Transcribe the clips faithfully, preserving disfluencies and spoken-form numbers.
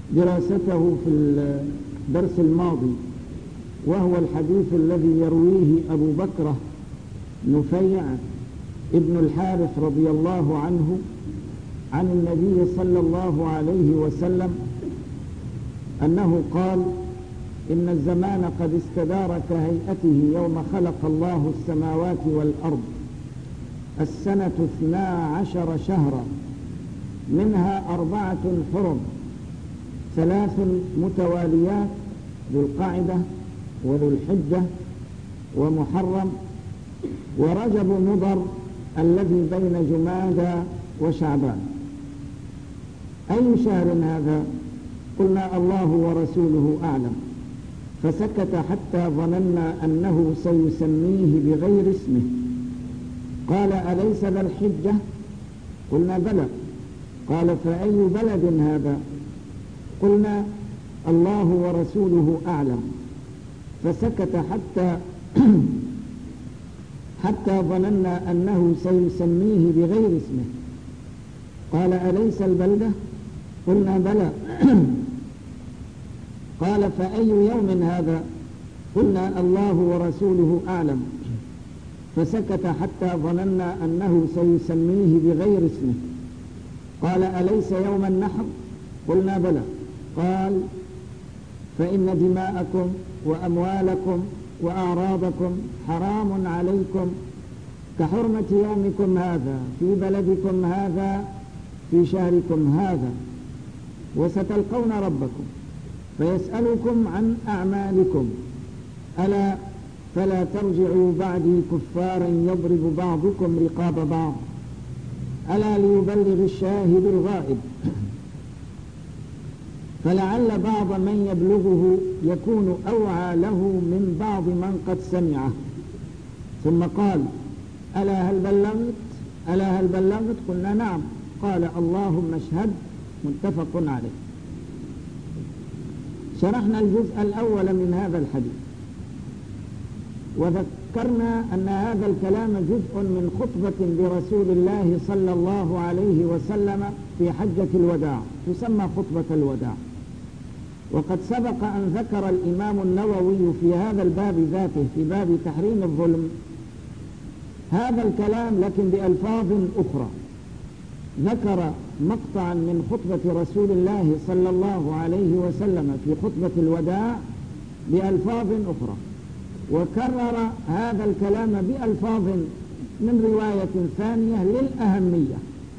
دراسته في الدرس الماضي، وهو الحديث الذي يرويه أبو بكر نفيع ابن الحارث رضي الله عنه عن النبي صلى الله عليه وسلم أنه قال: إن الزمان قد استدار كهيئته يوم خلق الله السماوات والأرض، السنة اثنا عشر شهرا، منها أربعة حرم، ثلاث متواليات، ذو القعدة وذو الحجة ومحرم ورجب مضر الذي بين جمادى وشعبان. أي شهر هذا؟ قلنا: الله ورسوله أعلم. فسكت حتى ظننا أنه سيسميه بغير اسمه. قال: أليس ذا الحجة؟ قلنا: بلى. قال: فأي بلد هذا؟ قلنا: الله ورسوله أعلم. فسكت حتى حتى ظننا أنه سيسميه بغير اسمه. قال: أليس البلدة؟ قلنا: بلى. قال: فأي يوم هذا؟ قلنا: الله ورسوله أعلم. فسكت حتى ظننا أنه سيسميه بغير اسمه. قال: أليس يوم النحر؟ قلنا: بلى. قال: فإن دماءكم وأموالكم وأعراضكم حرام عليكم كحرمة يومكم هذا في بلدكم هذا في شهركم هذا، وستلقون ربكم فيسألكم عن أعمالكم، ألا فلا ترجعوا بعدي كفارا يضرب بعضكم رقاب بعض، ألا ليبلغ الشاهد الغائب، فلعل بعض من يبلغه يكون أوعى له من بعض من قد سمعه. ثم قال: ألا هل بلغت؟ ألا هل بلغت؟ قلنا: نعم. قال: اللهم اشهد. متفق عليه. شرحنا الجزء الأول من هذا الحديث، وذكرنا أن هذا الكلام جزء من خطبة لرسول الله صلى الله عليه وسلم في حجة الوداع، تسمى خطبة الوداع. وقد سبق أن ذكر الإمام النووي في هذا الباب ذاته، في باب تحريم الظلم، هذا الكلام لكن بألفاظ أخرى. ذكر مقطعا من خطبة رسول الله صلى الله عليه وسلم في خطبة الوداع بألفاظ أخرى، وكرر هذا الكلام بألفاظ من رواية ثانية للأهمية.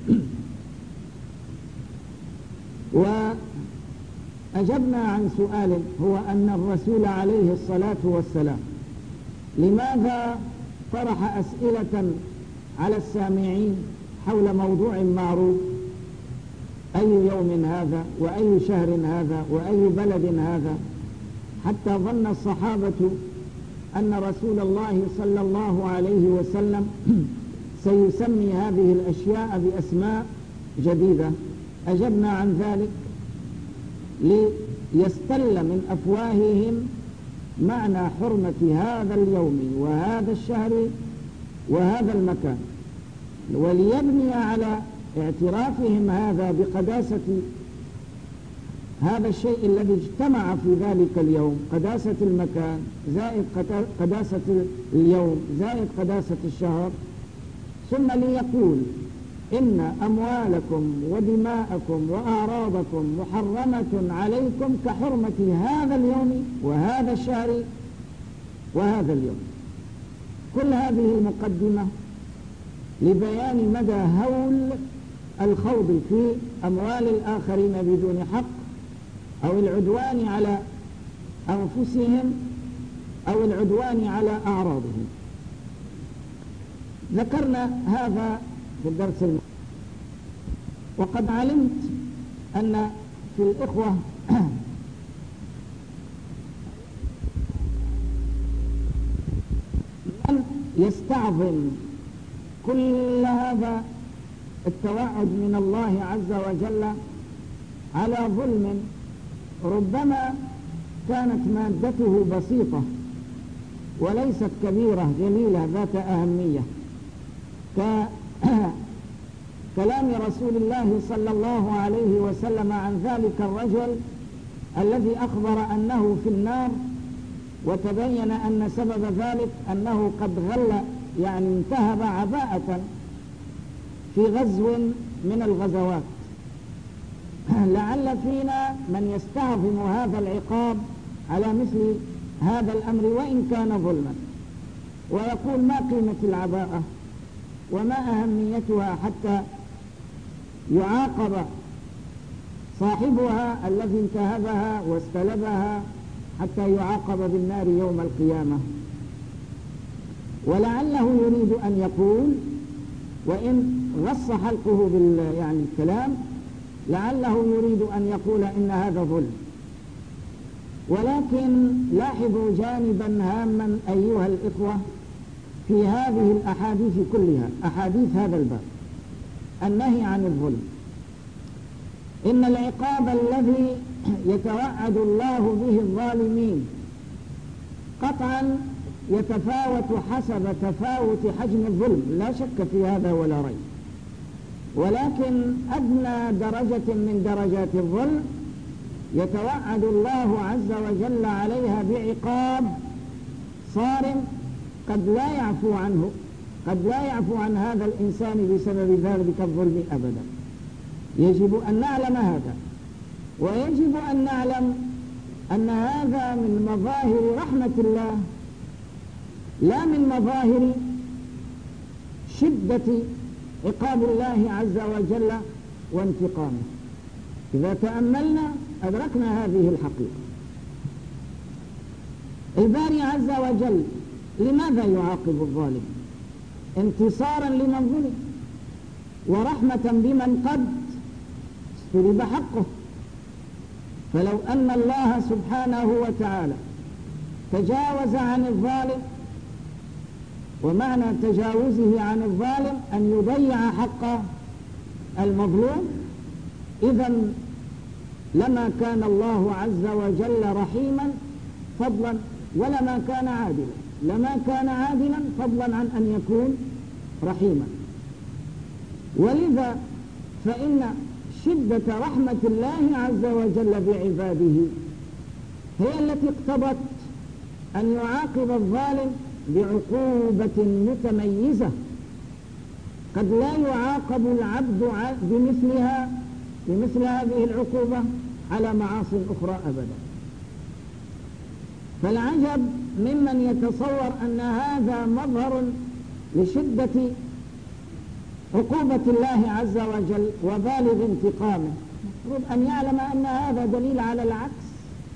وأجبنا عن سؤال، هو أن الرسول عليه الصلاة والسلام لماذا طرح أسئلة على السامعين حول موضوع معروف: أي يوم هذا، وأي شهر هذا، وأي بلد هذا، حتى ظن الصحابة أن رسول الله صلى الله عليه وسلم سيسمي هذه الأشياء بأسماء جديدة. أجبنا عن ذلك ليستل من أفواههم معنى حرمة هذا اليوم وهذا الشهر وهذا المكان، وليبني على اعترافهم هذا بقداسة هذا الشيء الذي اجتمع في ذلك اليوم، قداسة المكان زائد قداسة اليوم زائد قداسة الشهر، ثم ليقول: إن أموالكم ودماءكم وأعراضكم محرمة عليكم كحرمة هذا اليوم وهذا الشهر وهذا اليوم. كل هذه المقدمة لبيان مدى هول الخوض في أموال الآخرين بدون حق، أو العدوان على أنفسهم، أو العدوان على أعراضهم. ذكرنا هذا في الدرس الماضي. وقد علمت أن في الإخوة من يستعظم كل هذا التوعد من الله عز وجل على ظلم ربما كانت مادته بسيطة وليست كبيرة جليلة ذات أهمية، ككلام رسول الله صلى الله عليه وسلم عن ذلك الرجل الذي أخبر أنه في النار، وتبين أن سبب ذلك أنه قد غل يعني انتهب عباءة في غزو من الغزوات. لعل فينا من يستعظم هذا العقاب على مثل هذا الأمر وإن كان ظلما، ويقول ما قيمة العباءة وما أهميتها حتى يعاقب صاحبها الذي انتهبها واستلبها حتى يعاقب بالنار يوم القيامة. ولعله يريد أن يقول، وإن غص حلقه بال يعني الكلام، لعله يريد أن يقول إن هذا ظلم. ولكن لاحظوا جانبا هاما أيها الإخوة في هذه الأحاديث كلها، أحاديث هذا الباب النهي عن الظلم، إن العقاب الذي يتوعد الله به الظالمين قطعا يتفاوت حسب تفاوت حجم الظلم، لا شك في هذا ولا ريب. ولكن أدنى درجة من درجات الظلم يتوعد الله عز وجل عليها بعقاب صارم قد لا يعفو عنه، قد لا يعفو عن هذا الإنسان بسبب ذلك الظلم أبدا. يجب أن نعلم هذا، ويجب أن نعلم أن هذا من مظاهر رحمة الله، لا من مظاهر شدة عقاب الله عز وجل وانتقامه. إذا تأملنا أدركنا هذه الحقيقة. الباري عز وجل لماذا يعاقب الظالم؟ انتصارا لمن ظلم، ورحمة بمن قد استلب حقه. فلو أن الله سبحانه وتعالى تجاوز عن الظالم، ومعنى تجاوزه عن الظالم أن يضيع حق المظلوم، إذن لما كان الله عز وجل رحيما فضلا ولما كان عادلا، لما كان عادلا فضلا عن أن يكون رحيما. ولذا فإن شدة رحمة الله عز وجل بعباده هي التي اقتضت أن يعاقب الظالم بعقوبة متميزة قد لا يعاقب العبد بمثلها بمثل هذه العقوبة على معاصٍ أخرى أبدا. فالعجب ممن يتصور أن هذا مظهر لشدة عقوبة الله عز وجل وبالغ انتقامه. المفروض أن يعلم أن هذا دليل على العكس.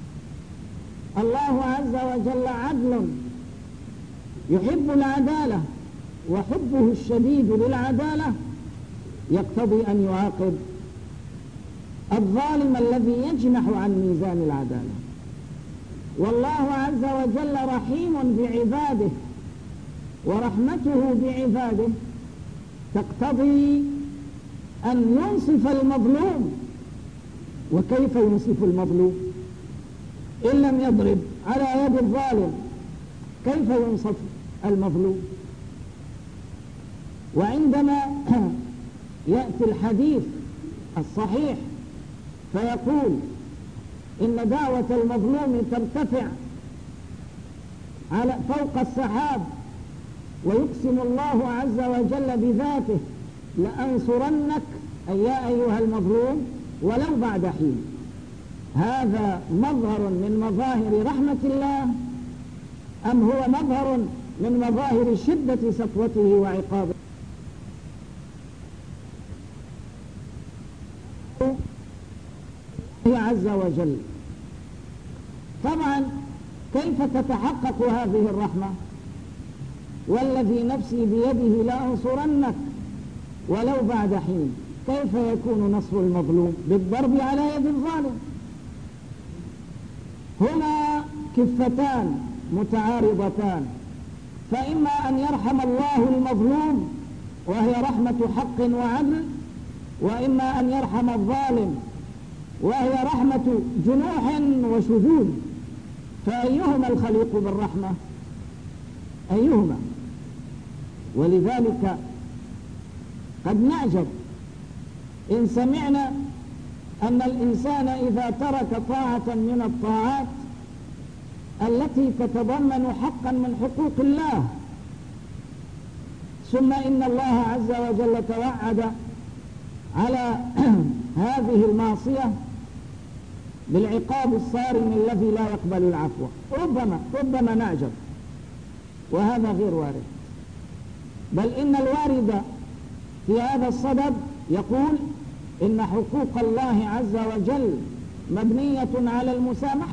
الله عز وجل عدل يحب العدالة، وحبه الشديد للعدالة يقتضي أن يعاقب الظالم الذي يجنح عن ميزان العدالة. والله عز وجل رحيم بعباده، ورحمته بعباده تقتضي أن ينصف المظلوم. وكيف ينصف المظلوم؟ إن لم يضرب على يد الظالم كيف ينصف المظلوم؟ وعندما يأتي الحديث الصحيح فيقول إن دعوة المظلوم ترتفع على فوق السحاب، ويقسم الله عز وجل بذاته لأنصرنك أي يا أيها المظلوم ولو بعد حين. هذا مظهر من مظاهر رحمة الله أم هو مظهر من مظاهر شدة سطوته وعقابه عز وجل؟ طبعا كيف تتحقق هذه الرحمة؟ والذي نفسي بيده لأنصرنك ولو بعد حين. كيف يكون نصر المظلوم؟ بالضرب على يد الظالم. هنا كفتان متعارضتان، فإما أن يرحم الله المظلوم وهي رحمة حق وعدل، وإما أن يرحم الظالم وهي رحمة جنوح وشذوذ. فأيهما الخليق بالرحمة؟ أيهما؟ ولذلك قد نعجب إن سمعنا أن الإنسان إذا ترك طاعة من الطاعات التي تتضمن حقا من حقوق الله، ثم إن الله عز وجل توعد على هذه المعصية بالعقاب الصارم الذي لا يقبل العفو، ربما ربما نعجب، وهذا غير وارد، بل إن الوارد في هذا الصدد يقول إن حقوق الله عز وجل مبنية على المسامحة،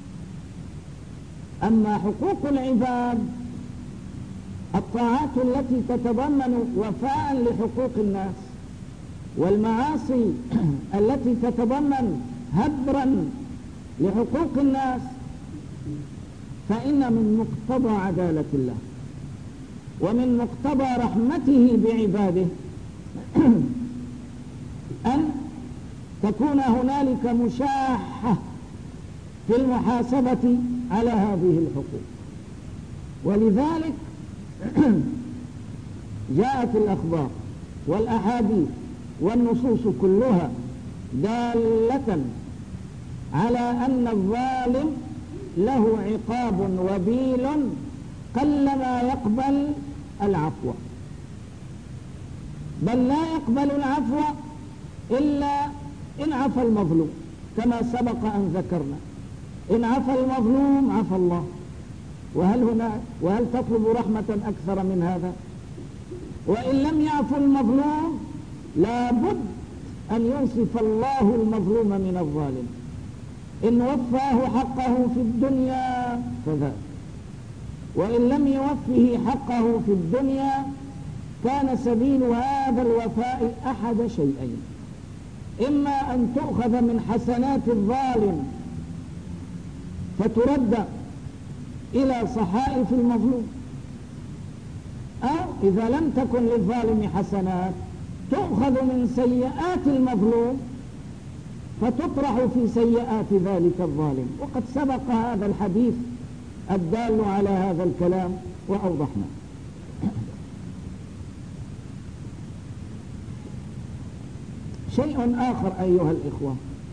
أما حقوق العباد الطاعات التي تتضمن وفاء لحقوق الناس، والمعاصي التي تتضمن هدرا لحقوق الناس، فإن من مقتضى عدالة الله ومن مقتضى رحمته بعباده أن تكون هنالك مشاحة في المحاسبة على هذه الحقوق. ولذلك جاءت الأخبار والأحاديث والنصوص كلها دالة على أن الظالم له عقاب وبيل قلما يقبل العفو، بل لا يقبل العفو إلا إن عفى المظلوم، كما سبق أن ذكرنا، إن عفى المظلوم عفى الله. وهل هنا وهل تطلب رحمة أكثر من هذا؟ وإن لم يعفو المظلوم لابد أن ينصف الله المظلوم من الظالم، إن وفاه حقه في الدنيا فذاك، وإن لم يوفه حقه في الدنيا كان سبيل هذا الوفاء أحد شيئين: إما أن تؤخذ من حسنات الظالم فترد إلى صحائف المظلوم، أو إذا لم تكن للظالم حسنات تؤخذ من سيئات المظلوم فتطرح في سيئات ذلك الظالم. وقد سبق هذا الحديث الدال على هذا الكلام وأوضحنا. شيء آخر أيها الإخوة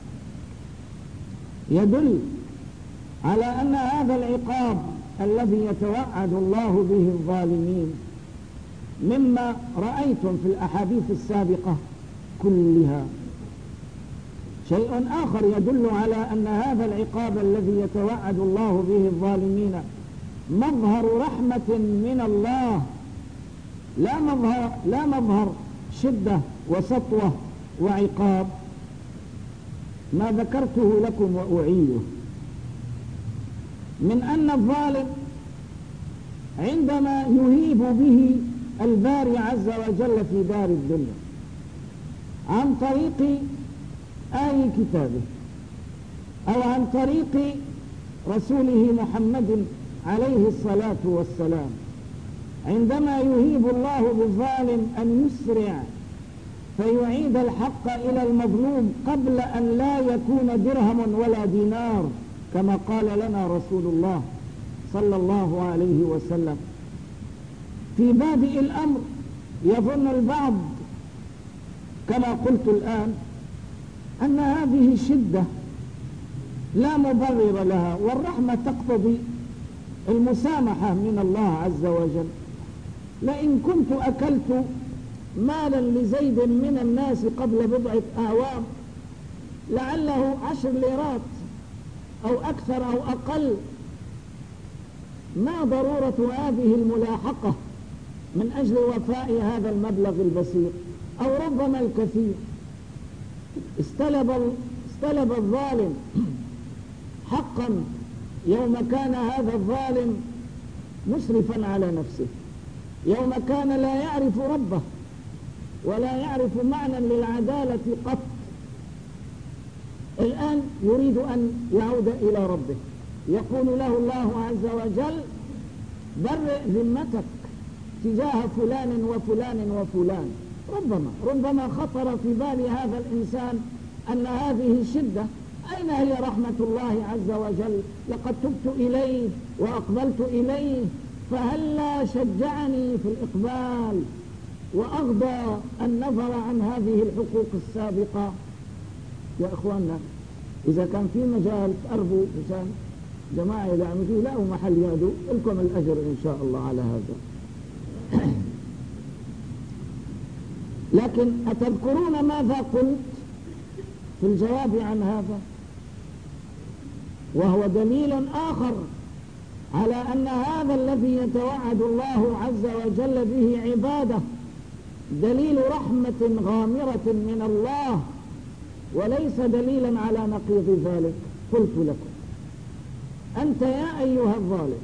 يدل على أن هذا العقاب الذي يتوعد الله به الظالمين مما رأيتم في الأحاديث السابقة كلها. شيء آخر يدل على أن هذا العقاب الذي يتوعد الله به الظالمين مظهر رحمة من الله، لا مظهر, لا مظهر شدة وسطوة وعقاب، ما ذكرته لكم وأعيده من أن الظالم عندما يهيب به الباري عز وجل في دار الدنيا عن طريق آي كتابه أو عن طريق رسوله محمد عليه الصلاة والسلام، عندما يهيب الله بالظالم أن يسرع فيعيد الحق إلى المظلوم قبل أن لا يكون درهم ولا دينار، كما قال لنا رسول الله صلى الله عليه وسلم. في بادئ الأمر يظن البعض كما قلت الآن أن هذه شدة لا مبرر لها، والرحمة تقتضي المسامحة من الله عز وجل. لئن كنت أكلت مالا لزيد من الناس قبل بضعة أعوام لعله عشر ليرات أو أكثر أو أقل، ما ضرورة هذه الملاحقة من أجل وفاء هذا المبلغ البسيط أو ربما الكثير؟ استلب, استلب الظالم حقا يوم كان هذا الظالم مسرفا على نفسه، يوم كان لا يعرف ربه ولا يعرف معنى للعدالة قط. الآن يريد أن يعود إلى ربه، يقول له الله عز وجل: برئ ذمتك تجاه فلان وفلان وفلان. ربما ربما خطر في بال هذا الإنسان أن هذه شدة، أين هي رحمة الله عز وجل؟ لقد تبت إليه وأقبلت إليه، فهلا شجعني في الإقبال وأغضى النظر عن هذه الحقوق السابقة. يا إخواننا إذا كان في مجال تقربوا مشان جماعة يدعموا فيه لا محل يهدوا لكم الأجر إن شاء الله على هذا. لكن أتذكرون ماذا قلت في الجواب عن هذا؟ وهو دليل آخر على أن هذا الذي يتوعد الله عز وجل به عباده دليل رحمة غامرة من الله وليس دليلا على نقيض ذلك. قلت لكم أنت يا أيها الظالم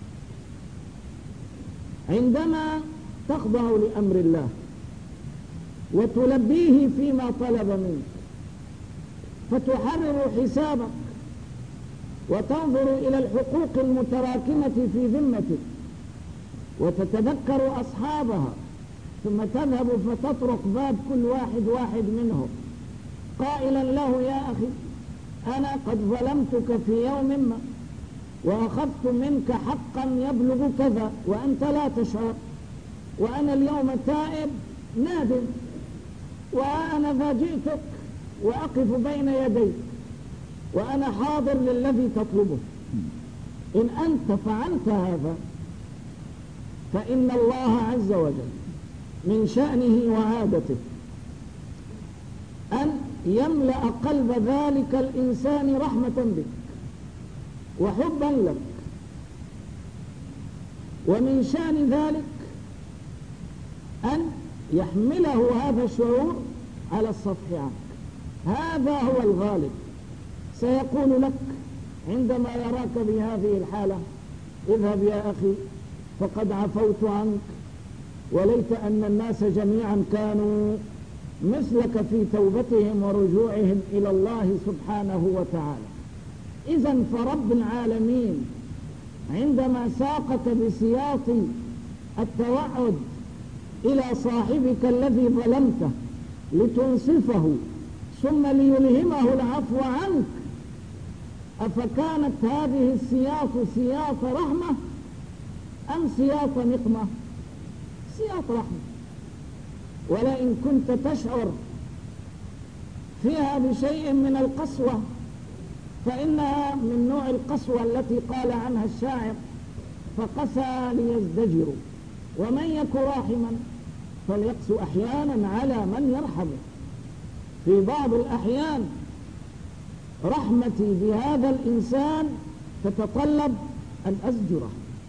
عندما تخضع لأمر الله وتلبيه فيما طلب منك فتحرر حسابك وتنظر إلى الحقوق المتراكمة في ذمتك وتتذكر أصحابها ثم تذهب فتطرق باب كل واحد واحد منهم قائلا له يا أخي أنا قد ظلمتك في يوم ما وأخذت منك حقا يبلغ كذا وأنت لا تشعر وأنا اليوم تائب نادم وأنا ذا جئتك وأقف بين يديك وأنا حاضر للذي تطلبه. إن أنت فعلت هذا فإن الله عز وجل من شأنه وعادته أن يملأ قلب ذلك الإنسان رحمة بك وحبا لك، ومن شأن ذلك أن يحمله هذا الشعور على الصفح عنك. هذا هو الغالب. سيقول لك عندما يراك بهذه الحالة اذهب يا أخي فقد عفوت عنك وليت أن الناس جميعا كانوا مثلك في توبتهم ورجوعهم إلى الله سبحانه وتعالى. إذن فرب العالمين عندما ساقك بسياط التوعد إلى صاحبك الذي ظلمته لتنصفه ثم ليلهمه العفو عنك، أفكانت هذه السياط سياط رحمة أم سياط نقمة؟ سياط رحمة. ولئن كنت تشعر فيها بشيء من القسوة فإنها من نوع القسوة التي قال عنها الشاعر فقسى ليزدجروا، ومن يك راحما فليقس أحيانا على من يرحمه. في بعض الأحيان رحمتي بهذا الإنسان تتطلب أن أزجره،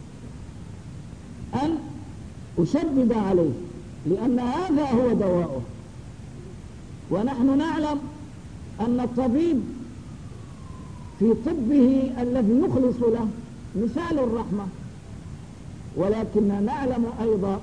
أن أشدد عليه، لأن هذا هو دواؤه. ونحن نعلم أن الطبيب في طبه الذي يخلص له مثال الرحمة، ولكن نعلم أيضا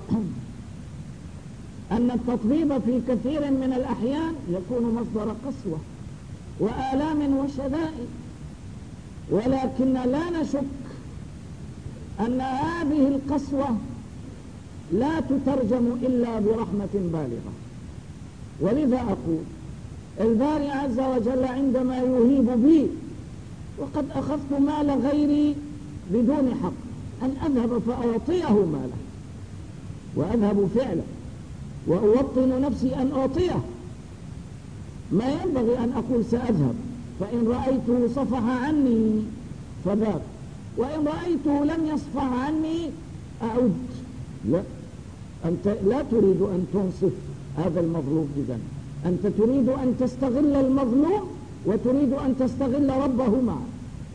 أن التطبيب في كثير من الأحيان يكون مصدر قسوة وآلام وشدائد، ولكن لا نشك أن هذه القسوة لا تترجم إلا برحمة بالغة. ولذا أقول الباري عز وجل عندما يهيب بي وقد أخذت مال غيري بدون حق أن أذهب فأعطيه ماله، وأذهب فعلا وأوطن نفسي أن أعطيه، ما ينبغي أن أقول سأذهب فإن رأيته صفح عني فذاك، وإن رأيته لم يصفح عني أعد. لا، أنت لا تريد أن تنصف هذا المظلوم، إذن أنت تريد أن تستغل المظلوم وتريد أن تستغل ربه معه.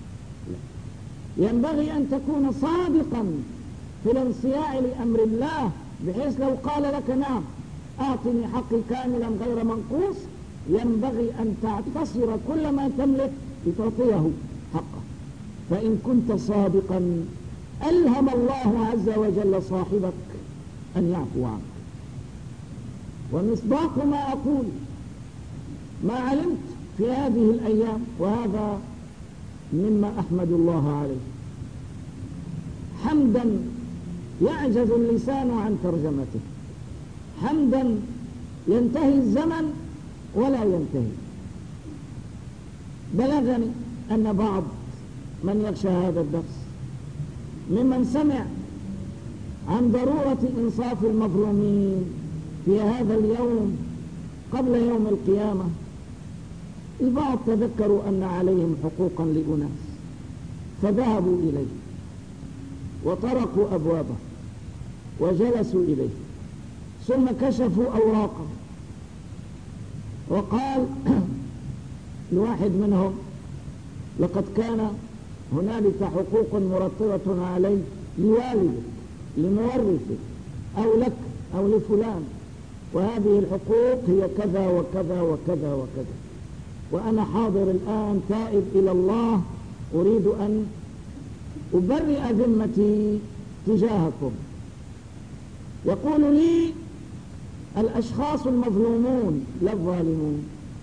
ينبغي أن تكون صادقا في الانصياع لأمر الله، بحيث لو قال لك نعم أعطني حقي كاملا غير منقوص، ينبغي أن تعتصر كل ما تملك لتعطيه حقه. فإن كنت صادقا ألهم الله عز وجل صاحبك أن يعفو عنك. ومصداق ما أقول ما علمت في هذه الأيام، وهذا مما أحمد الله عليه، حمدا يعجز اللسان عن ترجمته، حمدا ينتهي الزمن ولا ينتهي. بلغني أن بعض من يخشى هذا الدرس ممن سمع عن ضرورة إنصاف المظلومين في هذا اليوم قبل يوم القيامة البعض تذكروا أن عليهم حقوقا لأناس فذهبوا إليه وطرقوا أبوابه وجلسوا إليه، ثم كشفوا أوراقه وقال الواحد منهم: لقد كان هنالك حقوق مرتبة عليك لوالدك لمورثك أو لك أو لفلان، وهذه الحقوق هي كذا وكذا وكذا وكذا، وأنا حاضر الآن تائب إلى الله، أريد أن أبرئ ذمتي تجاهكم. يقول لي الأشخاص المظلومون لا الظالمون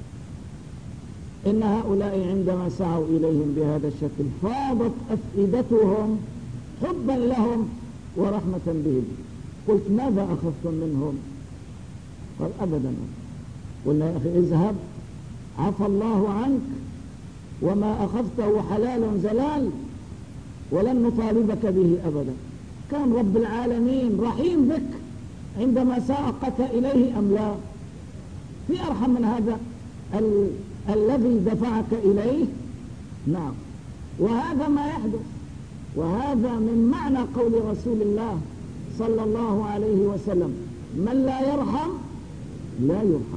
إن هؤلاء عندما سعوا إليهم بهذا الشكل فاضت أفئدتهم حبا لهم ورحمة بهم. قلت: ماذا أخذتم منهم؟ قال: أبدا. قلنا: يا أخي اذهب، عفى الله عنك، وما أخذته حلال زلال، ولن نطالبك به أبدا. كان رب العالمين رحيم بك عندما ساقك إليه أم لا؟ في أرحم من هذا ال... الذي دفعك إليه؟ نعم. وهذا ما يحدث، وهذا من معنى قول رسول الله صلى الله عليه وسلم: من لا يرحم لا يرحم.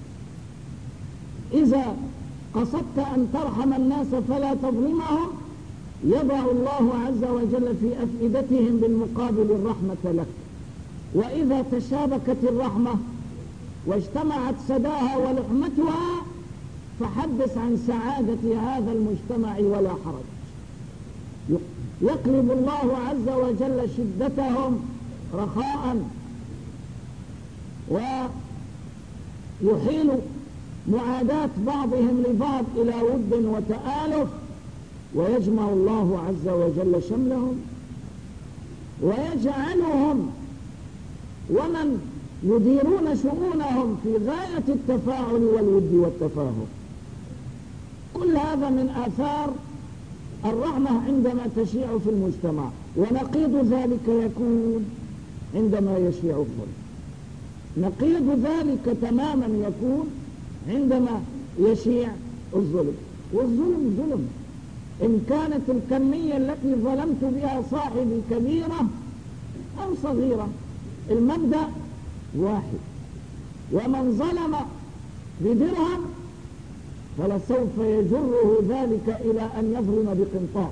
إذا قصدت أن ترحم الناس فلا تظلمهم، يضع الله عز وجل في أفئدتهم بالمقابل الرحمة لك. وإذا تشابكت الرحمة واجتمعت سداها ولحمتها فحدث عن سعادة هذا المجتمع ولا حرج. يقلب الله عز وجل شدتهم رخاء، ويحيل معاداة بعضهم لبعض إلى ود وتآلف، ويجمع الله عز وجل شملهم ويجعلهم ومن يديرون شؤونهم في غاية التفاعل والود والتفاهم. كل هذا من آثار الرحمة عندما تشيع في المجتمع، ونقيض ذلك يكون عندما يشيع الظلم. نقيض ذلك تماما يكون عندما يشيع الظلم. والظلم ظلم، إن كانت الكمية التي ظلمت بها صاحبي كبيرة أو صغيرة، المبدأ واحد. ومن ظلم بدرهم فلسوف يجره ذلك إلى أن يظلم بقنطار،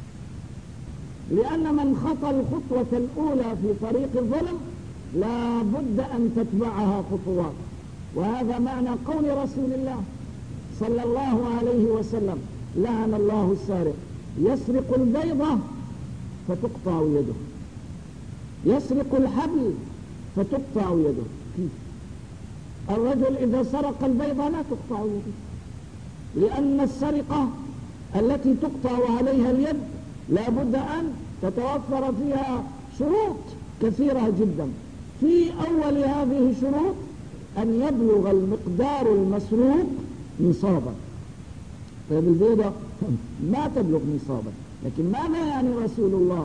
لأن من خطى الخطوة الأولى في طريق الظلم لا بد أن تتبعها خطوات. وهذا معنى قول رسول الله صلى الله عليه وسلم: لعن الله السارق، يسرق البيضة فتقطع يده، يسرق الحبل فتقطع يده. كيف؟ الرجل إذا سرق البيضة لا تقطع يده، لأن السرقة التي تقطع عليها اليد لا بد أن تتوفر فيها شروط كثيرة جدا. في أول هذه الشروط أن يبلغ المقدار المسروق نصابا. طيب البيضة ما تبلغ نصابا، لكن ماذا يعني رسول الله؟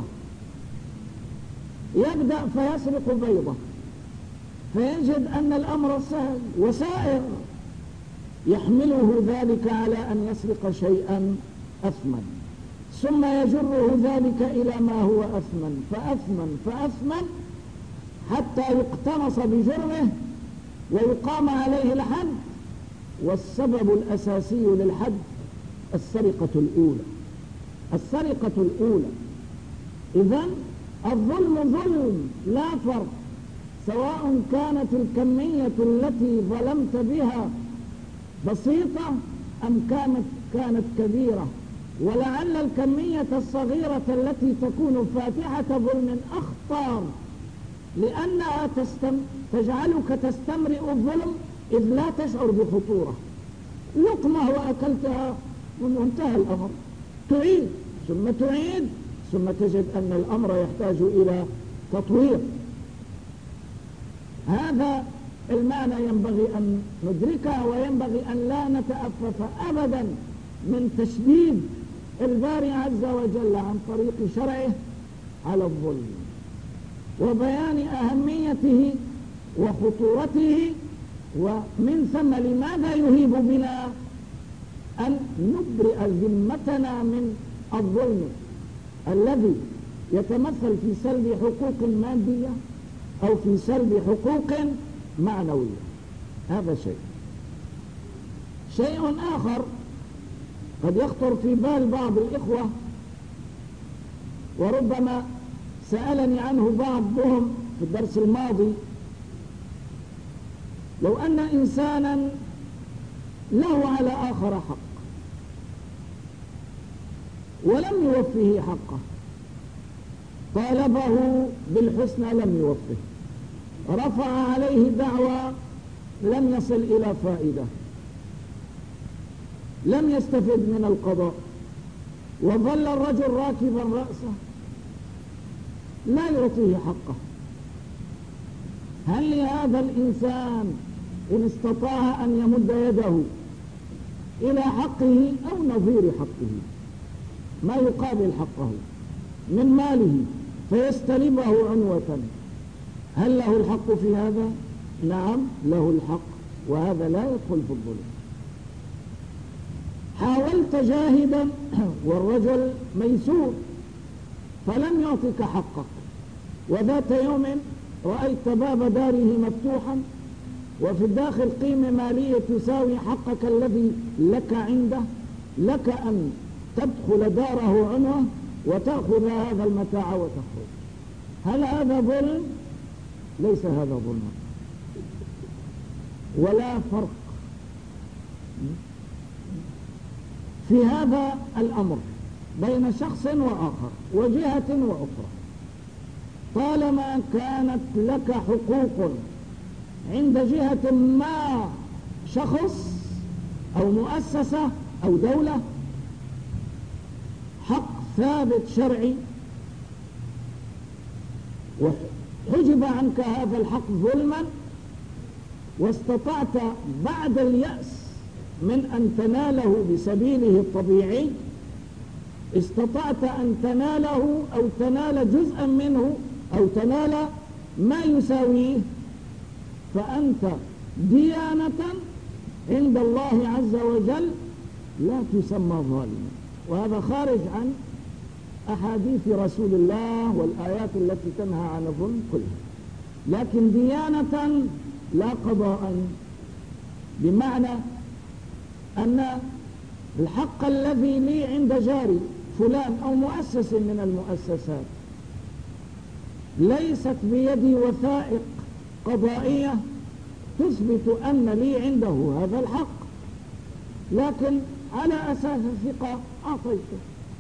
يبدأ فيسرق بيضة فيجد أن الأمر سهل وسائر، يحمله ذلك على أن يسرق شيئا أثمن، ثم يجره ذلك إلى ما هو أثمن فأثمن فأثمن حتى يقتنص بجرمه ويقام عليه الحد. والسبب الأساسي للحد السرقة الأولى، السرقة الأولى. إذن الظلم ظلم، لا فرق، سواء كانت الكمية التي ظلمت بها بسيطة أم كانت كانت كبيرة. ولعل الكمية الصغيرة التي تكون فاتحة ظلم أخطر، لأنها تستم... تجعلك تستمرئ الظلم إذ لا تشعر بخطورة. لقمة وأكلتها وانتهى الأمر، تعيد ثم تعيد ثم تجد أن الأمر يحتاج إلى تطوير. هذا المعنى ينبغي أن ندركه، وينبغي أن لا نتأفف أبدا من تشديد الباري عز وجل عن طريق شرعه على الظلم، وبيان أهميته وخطورته، ومن ثم لماذا يهيب بنا أن نبرئ ذمتنا من الظلم الذي يتمثل في سلب حقوق مادية أو في سلب حقوق معنوية. هذا شيء. شيء آخر قد يخطر في بال بعض الإخوة وربما سألني عنه بعضهم في الدرس الماضي: لو أن إنسانا له على آخر حق ولم يوفه حقه، طالبه بالحسنى لم يوفه، رفع عليه دعوى لم يصل إلى فائدة، لم يستفد من القضاء، وظل الرجل راكبا رأسه لا يعطيه حقه، هل لهذا الإنسان إن استطاع أن يمد يده إلى حقه أو نظير حقه ما يقابل حقه من ماله فيستلبه عنوة، هل له الحق في هذا؟ نعم له الحق، وهذا لا يدخل في الظلم. حاولت جاهدا والرجل ميسور فلم يعطك حقك، وذات يوم رأيت باب داره مفتوحا وفي الداخل قيمة مالية تساوي حقك الذي لك عنده، لك أن تدخل داره عنوة وتأخذ هذا المتاع وتخرج، هل هذا ظلم؟ ليس هذا ظلما، ولا فرق في هذا الأمر بين شخص وآخر وجهة وأخرى. طالما كانت لك حقوق عند جهة ما، شخص أو مؤسسة أو دولة، حق ثابت شرعي، وحجب عنك هذا الحق ظلما، واستطعت بعد اليأس من أن تناله بسبيله الطبيعي، استطعت أن تناله أو تنال جزءا منه أو تنال ما يساويه، فأنت ديانة عند الله عز وجل لا تسمى ظالما. وهذا خارج عن أحاديث رسول الله والآيات التي تنهى عن الظلم كلها، لكن ديانة لا قضاء، بمعنى أن الحق الذي لي عند جاري فلان أو مؤسس من المؤسسات ليست بيدي وثائق قضائية تثبت أن لي عنده هذا الحق، لكن على أساس الثقة أعطيته،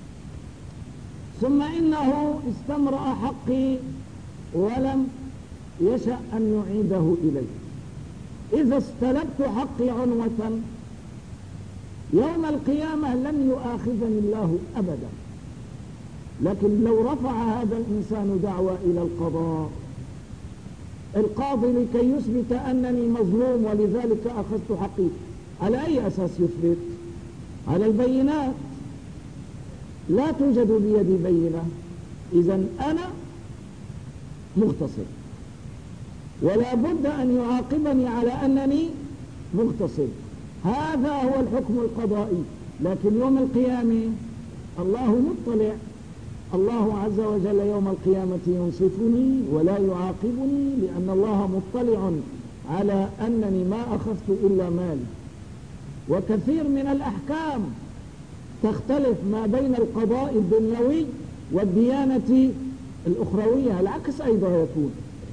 ثم إنه استمرأ حقي ولم يشأ أن يعيده إلي. إذا استلبت حقي عنوة يوم القيامة لن يؤاخذني الله أبدا، لكن لو رفع هذا الإنسان دعوى إلى القضاء، القاضي لكي يثبت أنني مظلوم ولذلك أخذت حقي، على أي أساس يثبت؟ على البينات، لا توجد بيدي بينة، إذن أنا مغتصب، ولا بد أن يعاقبني على أنني مغتصب. هذا هو الحكم القضائي. لكن يوم القيامة الله مطلع، الله عز وجل يوم القيامة ينصفني ولا يعاقبني، لأن الله مطلع على أنني ما أخذت إلا مالي. وكثير من الأحكام تختلف ما بين القضاء الدنيوي والديانة الأخروية، العكس أيضا يكون.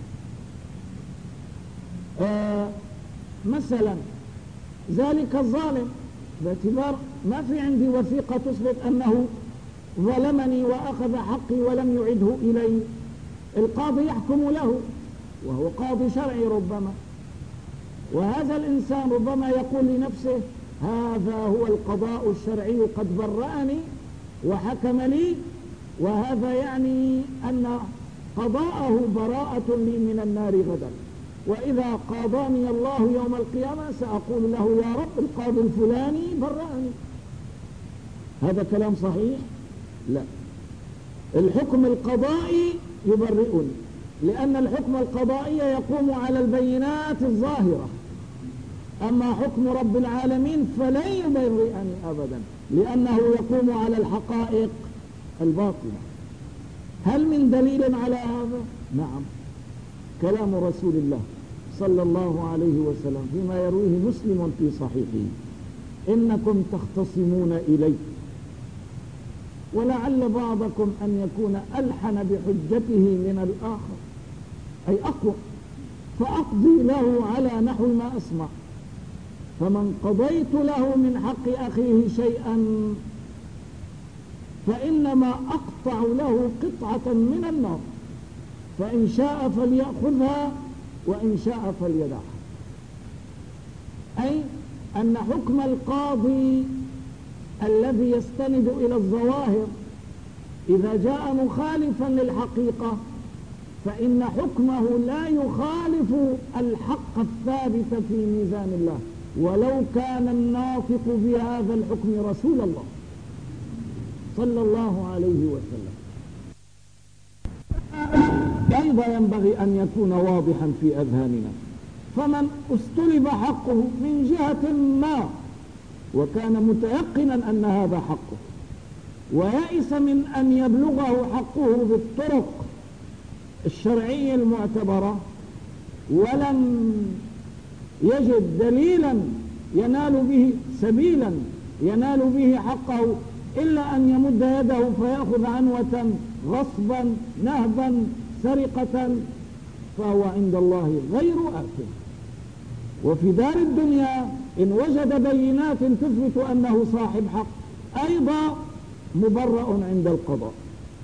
آه مثلا ذلك الظالم باعتبار ما في عندي وثيقة تثبت أنه ظلمني وأخذ حقي ولم يعده إلي، القاضي يحكم له وهو قاضي شرعي ربما، وهذا الإنسان ربما يقول لنفسه هذا هو القضاء الشرعي قد برأني وحكم لي، وهذا يعني أن قضاءه براءة لي من النار غدا، وإذا قاضاني الله يوم القيامة سأقول له يا رب القاضي الفلاني برأني. هذا كلام صحيح؟ لا، الحكم القضائي يبرئني، لأن الحكم القضائي يقوم على البينات الظاهرة، أما حكم رب العالمين فلن يبرئني أبدا، لأنه يقوم على الحقائق الباطنة. هل من دليل على هذا؟ نعم، كلام رسول الله صلى الله عليه وسلم فيما يرويه مسلم في صحيحه: إنكم تختصمون إلي، ولعل بعضكم أن يكون ألحن بحجته من الآخر، أي أقوى، فأقضي له على نحو ما أسمع، فمن قضيت له من حق أخيه شيئا فإنما أقطع له قطعة من النار، فإن شاء فليأخذها وإن شاء فليدعها. أي أن حكم القاضي الذي يستند إلى الظواهر إذا جاء مخالفا للحقيقة فإن حكمه لا يخالف الحق الثابت في ميزان الله، ولو كان الناطق بهذا الحكم رسول الله صلى الله عليه وسلم. أيضا ينبغي أن يكون واضحا في أذهاننا: فمن استلب حقه من جهة ما وكان متيقنا أن هذا حقه، ويئس من أن يبلغه حقه بالطرق الشرعية المعتبرة، ولم يجد دليلا ينال به سبيلا ينال به حقه إلا أن يمد يده فيأخذ عنوة غصبا نهبا سرقة، فهو عند الله غير آثم. وفي دار الدنيا إن وجد بينات تثبت أنه صاحب حق أيضا مبرأ عند القضاء.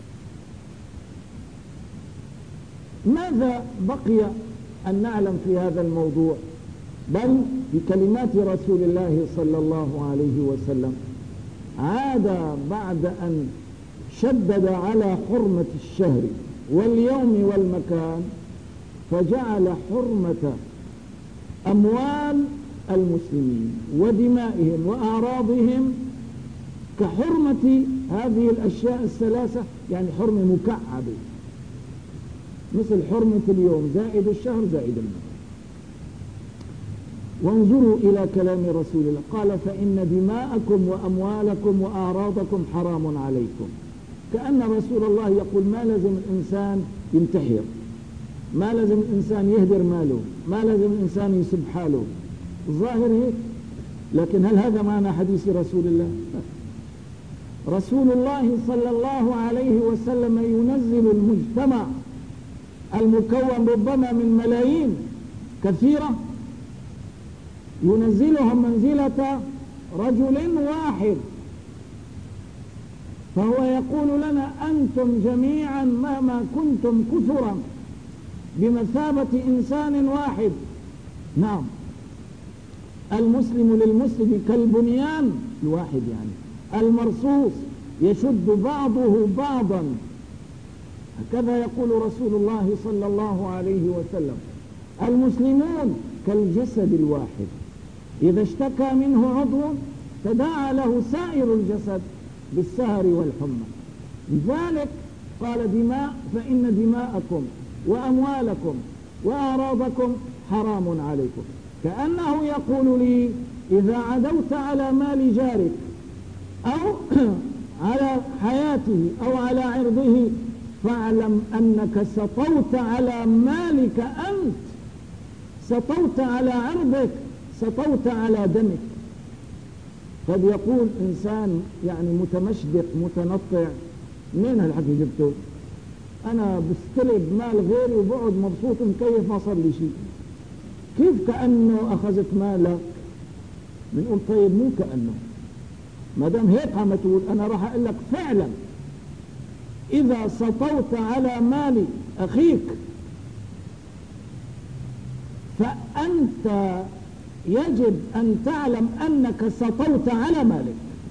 ماذا بقي أن نعلم في هذا الموضوع؟ بل بكلمات رسول الله صلى الله عليه وسلم عاد بعد أن شدد على حرمة الشهر واليوم والمكان فجعل حرمة أموال المسلمين ودمائهم وأعراضهم كحرمة هذه الأشياء الثلاثة، يعني حرمة مكعبة، مثل حرمة اليوم زائد الشهر زائد المكان. وانظروا إلى كلام رسول الله، قال: فإن دماءكم وأموالكم وأعراضكم حرام عليكم. كأن رسول الله يقول ما لازم الإنسان ينتحر، ما لازم الإنسان يهدر ماله، ما لازم الإنسان يسب حاله. الظاهر هيك، لكن هل هذا معنى حديث رسول الله؟ رسول الله صلى الله عليه وسلم ينزل المجتمع المكون ربما من ملايين كثيرة، ينزلهم منزلة رجل واحد، فهو يقول لنا: أنتم جميعا مهما كنتم كثرا بمثابة إنسان واحد. نعم، المسلم للمسلم كالبنيان الواحد، يعني المرصوص يشد بعضه بعضا، هكذا يقول رسول الله صلى الله عليه وسلم: المسلمون كالجسد الواحد، إذا اشتكى منه عضو تداعى له سائر الجسد بالسهر والحمى. لذلك قال: دماء فإن دماءكم وأموالكم وأعراضكم حرام عليكم. كأنه يقول لي: إذا عدوت على مال جارك أو على حياته أو على عرضه فاعلم أنك سطوت على مالك أنت، سطوت على عرضك، سطوت على دمك. قد يقول إنسان يعني متمشدق متنطع: منين هالحكي جبته؟ أنا بستلب مال غيري وبقعد مبسوط مكيف ما صار لي شيء. كيف كأنه أخذت مالك؟ بنقول طيب مو كأنه، ما دام هيك عم تقول أنا راح أقول لك فعلا إذا سطوت على مال أخيك فأنت يجب أن تعلم أنك سطوت على مالك،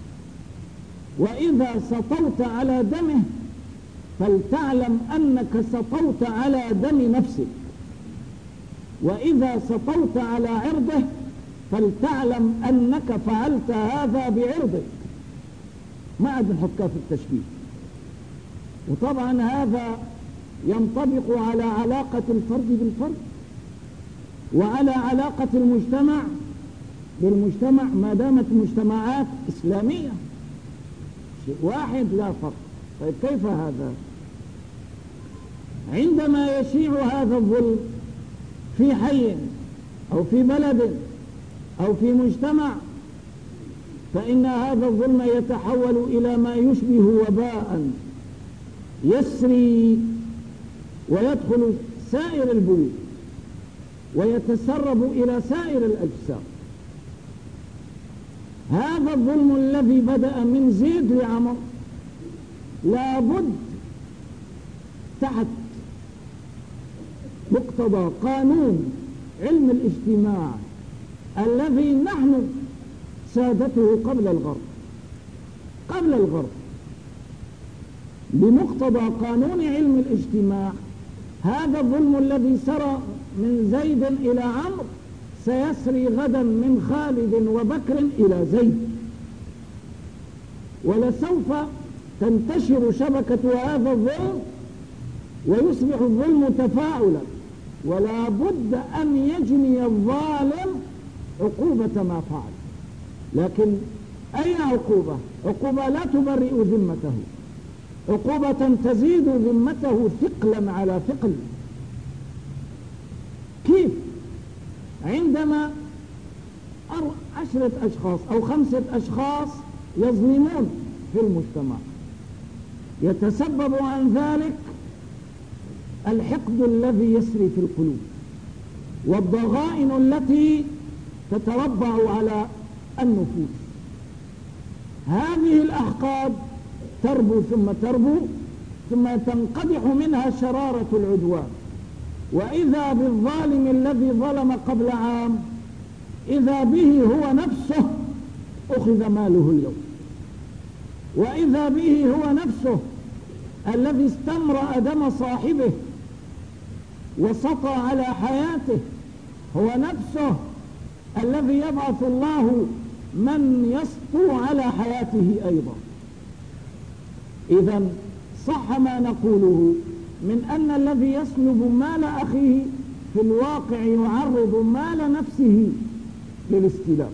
وإذا سطوت على دمه فلتعلم أنك سطوت على دم نفسك، وإذا سطوت على عرضه فلتعلم أنك فعلت هذا بعرضك. ما عاد نحط كاف التشبيه. وطبعا هذا ينطبق على علاقة الفرد بالفرد، وعلى علاقة المجتمع بالمجتمع ما دامت مجتمعات إسلامية، شيء واحد لا فرق. طيب كيف هذا؟ عندما يشيع هذا الظلم في حي أو في بلد أو في مجتمع، فإن هذا الظلم يتحول إلى ما يشبه وباء يسري ويدخل سائر البيوت ويتسرب إلى سائر الأجسام. هذا الظلم الذي بدأ من زيد لعمر لابد تحت مقتضى قانون علم الاجتماع الذي نحن سادته قبل الغرب قبل الغرب بمقتضى قانون علم الاجتماع، هذا الظلم الذي سرى من زيد إلى عمرو سيسري غدا من خالد وبكر إلى زيد، ولسوف تنتشر شبكة هذا الظلم ويصبح الظلم تفاعلا، ولا بد أن يجني الظالم عقوبة ما فعل. لكن أي عقوبة؟ عقوبة لا تبرئ ذمته، عقوبة تزيد ذمته ثقلا على ثقل. كيف؟ عندما عشرة أشخاص أو خمسة أشخاص يظلمون في المجتمع، يتسبب عن ذلك الحقد الذي يسري في القلوب والضغائن التي تتربع على النفوس. هذه الأحقاد تربو ثم تربو ثم تنقدح منها شرارة العدوان، وإذا بالظالم الذي ظلم قبل عام إذا به هو نفسه أخذ ماله اليوم، وإذا به هو نفسه الذي استمرأ دم صاحبه وسطى على حياته، هو نفسه الذي يبعث الله من يسطو على حياته أيضا. إذن صح ما نقوله من أن الذي يسلب مال أخيه في الواقع يعرض مال نفسه للاستلام،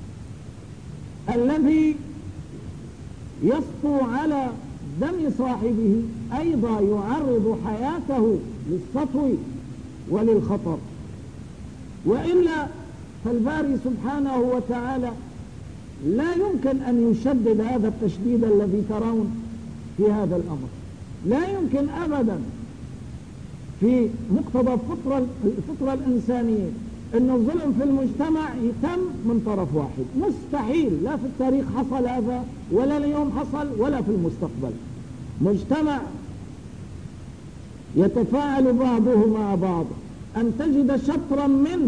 الذي يسطو على دم صاحبه أيضا يعرض حياته للسطو وللخطر. وإلا فالباري سبحانه وتعالى لا يمكن أن يشدد هذا التشديد الذي ترون في هذا الأمر، لا يمكن أبدا في مقتضى الفطرة, الفطرة الإنسانية أن الظلم في المجتمع يتم من طرف واحد، مستحيل، لا في التاريخ حصل هذا ولا اليوم حصل ولا في المستقبل. مجتمع يتفاعل بعضه مع بعض، أن تجد شطرا منه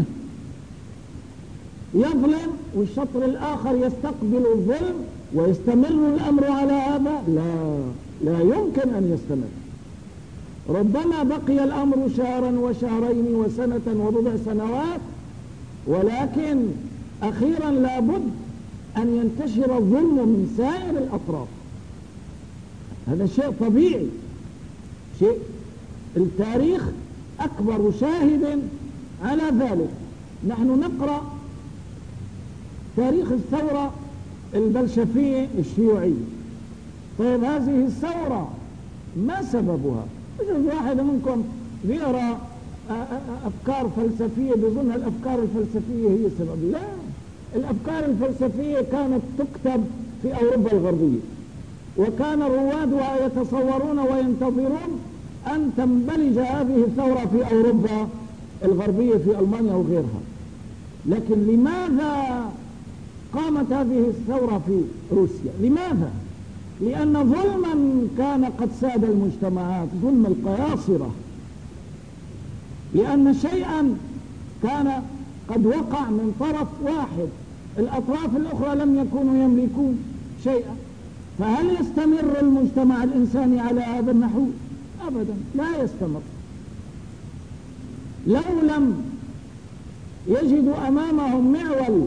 يظلم والشطر الآخر يستقبل الظلم ويستمر الأمر على هذا، لا لا يمكن أن يستمر. ربما بقي الأمر شهرا وشهرين وسنة وبضع سنوات، ولكن أخيرا لابد أن ينتشر الظلم من سائر الأطراف. هذا شيء طبيعي، شيء التاريخ أكبر شاهد على ذلك. نحن نقرأ تاريخ الثورة البلشفية الشيوعية. طيب هذه الثورة ما سببها؟ يجوز واحد منكم يرى أفكار فلسفية بظن الأفكار الفلسفية هي السبب. لا، الأفكار الفلسفية كانت تكتب في أوروبا الغربية، وكان روادها يتصورون وينتظرون أن تنبلج هذه الثورة في أوروبا الغربية في ألمانيا وغيرها. لكن لماذا قامت هذه الثورة في روسيا؟ لماذا؟ لأن ظلما كان قد ساد المجتمعات، ظلم القياصرة، لأن شيئا كان قد وقع من طرف واحد، الأطراف الأخرى لم يكونوا يملكون شيئا. فهل يستمر المجتمع الإنساني على هذا النحو؟ أبدا لا يستمر. لو لم يجدوا أمامهم معول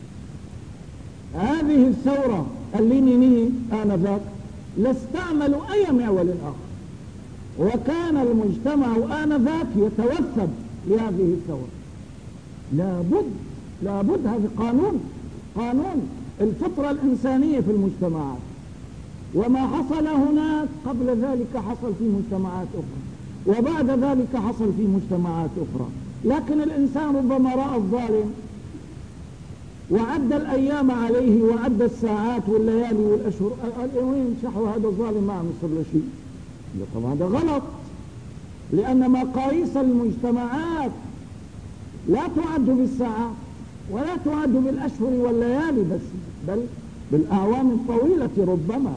هذه الثورة اللينينية آنذاك لاستعملوا أي معول آخر، وكان المجتمع آنذاك يتوثب لهذه الثورة. لابد لابد هذا قانون قانون الفطرة الإنسانية في المجتمعات، وما حصل هناك قبل ذلك حصل في مجتمعات أخرى، وبعد ذلك حصل في مجتمعات أخرى. لكن الإنسان ربما رأى الظالم وعد الأيام عليه وعد الساعات والليالي والأشهر، وين شحوة هذا الظالم ما عم يصير له شيء. طبعا هذا غلط، لأن مقاييس المجتمعات لا تعد بالساعات ولا تعد بالأشهر والليالي بس، بل بالأعوام الطويلة ربما.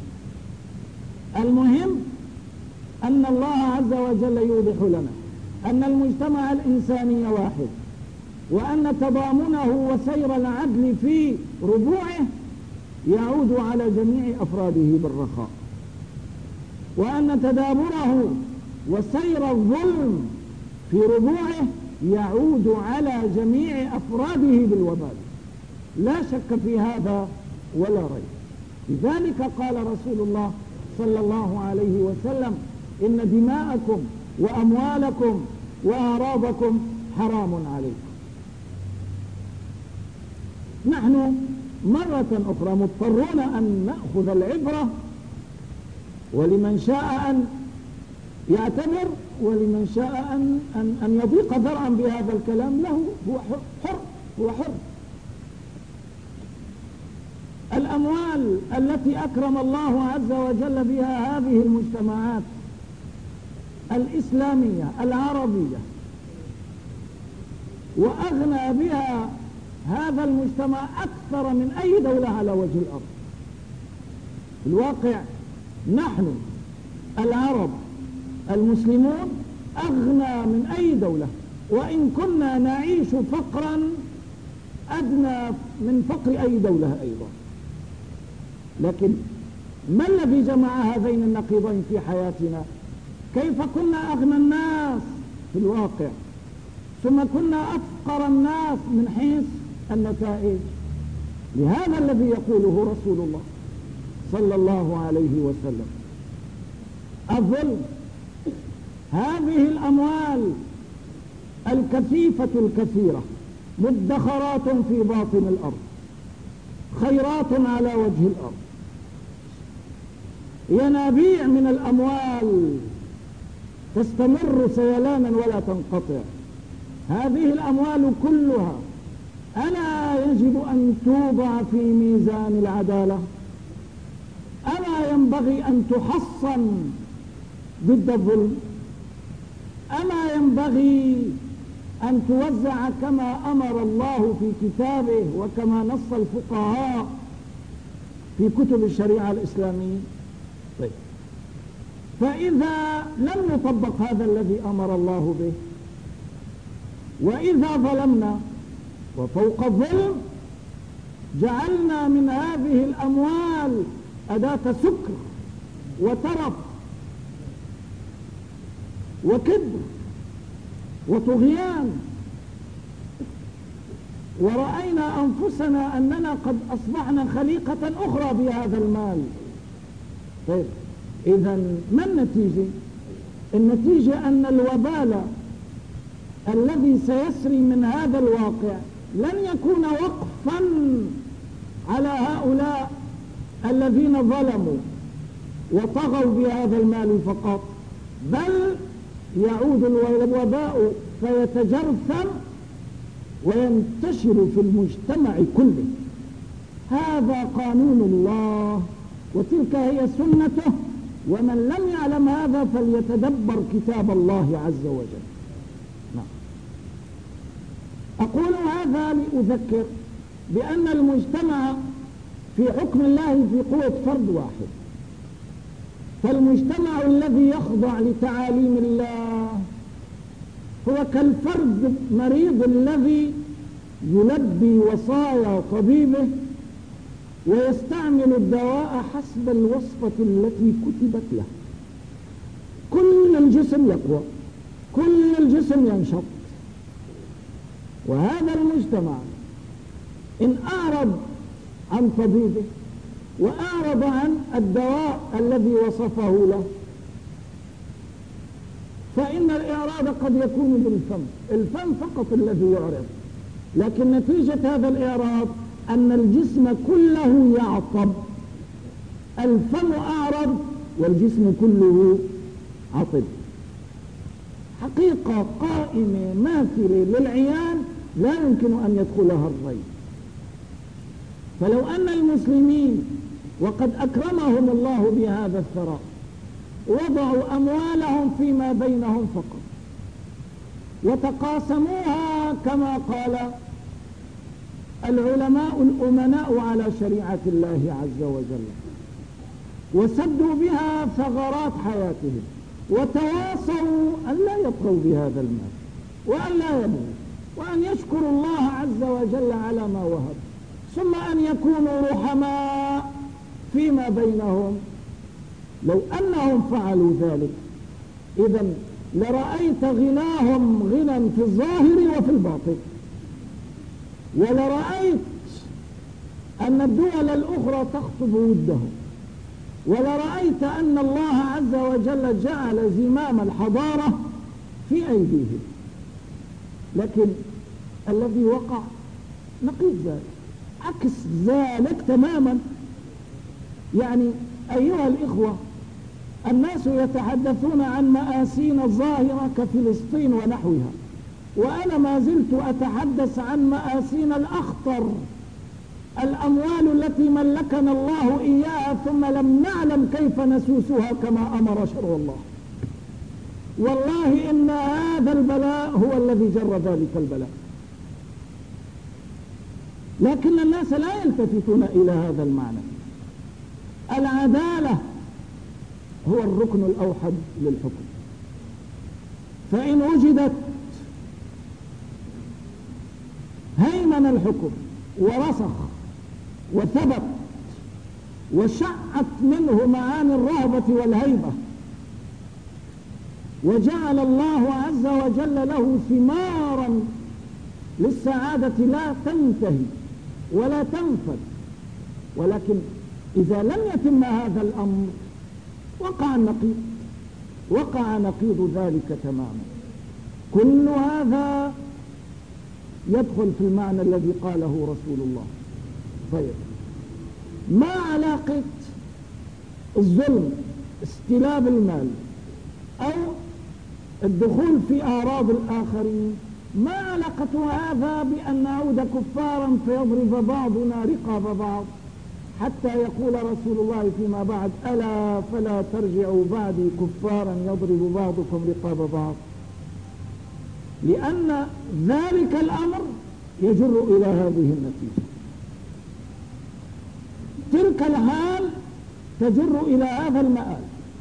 المهم أن الله عز وجل يوضح لنا أن المجتمع الإنساني واحد، وأن تضامنه وسير العدل في ربوعه يعود على جميع أفراده بالرخاء، وأن تدابره وسير الظلم في ربوعه يعود على جميع أفراده بالوبال، لا شك في هذا ولا ريب. لذلك قال رسول الله صلى الله عليه وسلم: إن دماءكم وأموالكم وأعراضكم حرام عليكم. نحن مرة أخرى مضطرون أن نأخذ العبرة، ولمن شاء أن يعتبر ولمن شاء أن, أن, أن يضيق ذرعا بهذا الكلام له، هو حر, هو حر. الأموال التي أكرم الله عز وجل بها هذه المجتمعات الإسلامية العربية، وأغنى بها هذا المجتمع أكثر من أي دولة على وجه الأرض. في الواقع نحن العرب المسلمون أغنى من أي دولة، وإن كنا نعيش فقرا أدنى من فقر أي دولة أيضا. لكن ما الذي جمع هذين النقيضين في حياتنا؟ كيف كنا أغنى الناس في الواقع ثم كنا أفقر الناس من حيث النتائج؟ لهذا الذي يقوله رسول الله صلى الله عليه وسلم: الظلم، هذه الأموال الكثيفة الكثيرة مدخرات في باطن الأرض، خيرات على وجه الأرض، ينابيع من الأموال تستمر سيلانا ولا تنقطع. هذه الأموال كلها ألا يجب أن توضع في ميزان العدالة؟ ألا ينبغي أن تحصن ضد الظلم؟ أما ينبغي أن توزع كما أمر الله في كتابه وكما نص الفقهاء في كتب الشريعة الإسلامية؟ طيب، فإذا لم نطبق هذا الذي أمر الله به، وإذا ظلمنا وفوق الظلم جعلنا من هذه الأموال أداة سكر وترف وكبر وطغيان، ورأينا أنفسنا أننا قد أصبحنا خليقة أخرى بهذا المال. طيب، إذن ما النتيجة؟ النتيجة أن الوبال الذي سيسري من هذا الواقع لن يكون وقفا على هؤلاء الذين ظلموا وطغوا بهذا المال فقط، بل يعود الوباء فيتجرثم وينتشر في المجتمع كله. هذا قانون الله وتلك هي سنته، ومن لم يعلم هذا فليتدبر كتاب الله عز وجل. نعم. أقول هذا لأذكر بأن المجتمع في حكم الله في قوة فرد واحد، فالمجتمع الذي يخضع لتعاليم الله هو كالفرد المريض الذي يلبي وصايا طبيبه ويستعمل الدواء حسب الوصفة التي كتبت له. كل الجسم يقوى، كل الجسم ينشط. وهذا المجتمع إن أعرض عن طبيبه وأعرض عن الدواء الذي وصفه له، فإن الإعراض قد يكون بالفم، الفم فقط الذي يعرض، لكن نتيجة هذا الإعراض أن الجسم كله يعطب، الفم أعرض والجسم كله عطب، حقيقة قائمة ماثلة للعيان لا يمكن أن يدخلها الريب. فلو أن المسلمين وقد أكرمهم الله بهذا الثراء وضعوا أموالهم فيما بينهم فقط وتقاسموها كما قال العلماء الأمناء على شريعة الله عز وجل، وسدوا بها ثغرات حياتهم، وتواصوا أن لا يطغوا بهذا المال وأن لا يبغوا، وأن يشكروا الله عز وجل على ما وهب، ثم أن يكونوا رحماء فيما بينهم. لو أنهم فعلوا ذلك إذن لرأيت غناهم غنى في الظاهر وفي الباطن، ولرأيت أن الدول الأخرى تخطب ودهم، ولرأيت أن الله عز وجل جعل زمام الحضارة في أيديهم. لكن الذي وقع نقيض ذلك، عكس ذلك تماما. يعني أيها الإخوة، الناس يتحدثون عن مآسينا الظاهرة كفلسطين ونحوها، وأنا ما زلت أتحدث عن مآسينا الأخطر، الأموال التي ملكنا الله إياها ثم لم نعلم كيف نسوسها كما أمر شرع الله. والله إن هذا البلاء هو الذي جر ذلك البلاء، لكن الناس لا يلتفتون إلى هذا المعنى. العدالة هو الركن الأوحد للحكم، فإن وجدت هيمن الحكم ورسخ وثبت وشعت منه معاني الرهبة والهيبة، وجعل الله عز وجل له ثمارا للسعادة لا تنتهي ولا تنفد. ولكن إذا لم يتم هذا الأمر وقع النقيض، وقع نقيض ذلك تماما. كل هذا يدخل في المعنى الذي قاله رسول الله. طيب، ما علاقة الظلم، استلاب المال، أو الدخول في أعراض الآخرين، ما علاقة هذا بأن نعود كفارا فيضرب بعضنا رقاب بعض، حتى يقول رسول الله فيما بعد: ألا فلا ترجعوا بعدي كفارا يضرب بعضكم رقاب بعض. لأن ذلك الأمر يجر إلى هذه النتيجة، تلك الحال تجر إلى هذا المآل.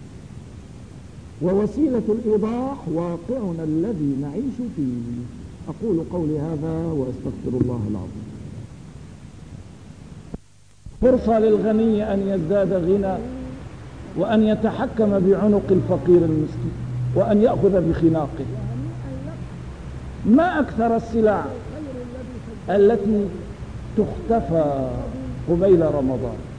ووسيلة الإيضاح واقعنا الذي نعيش فيه. أقول قولي هذا وأستغفر الله العظيم. فرصة للغني أن يزداد غنى، وأن يتحكم بعنق الفقير المسكين، وأن يأخذ بخناقه. ما أكثر السلع التي تختفى قبيل رمضان.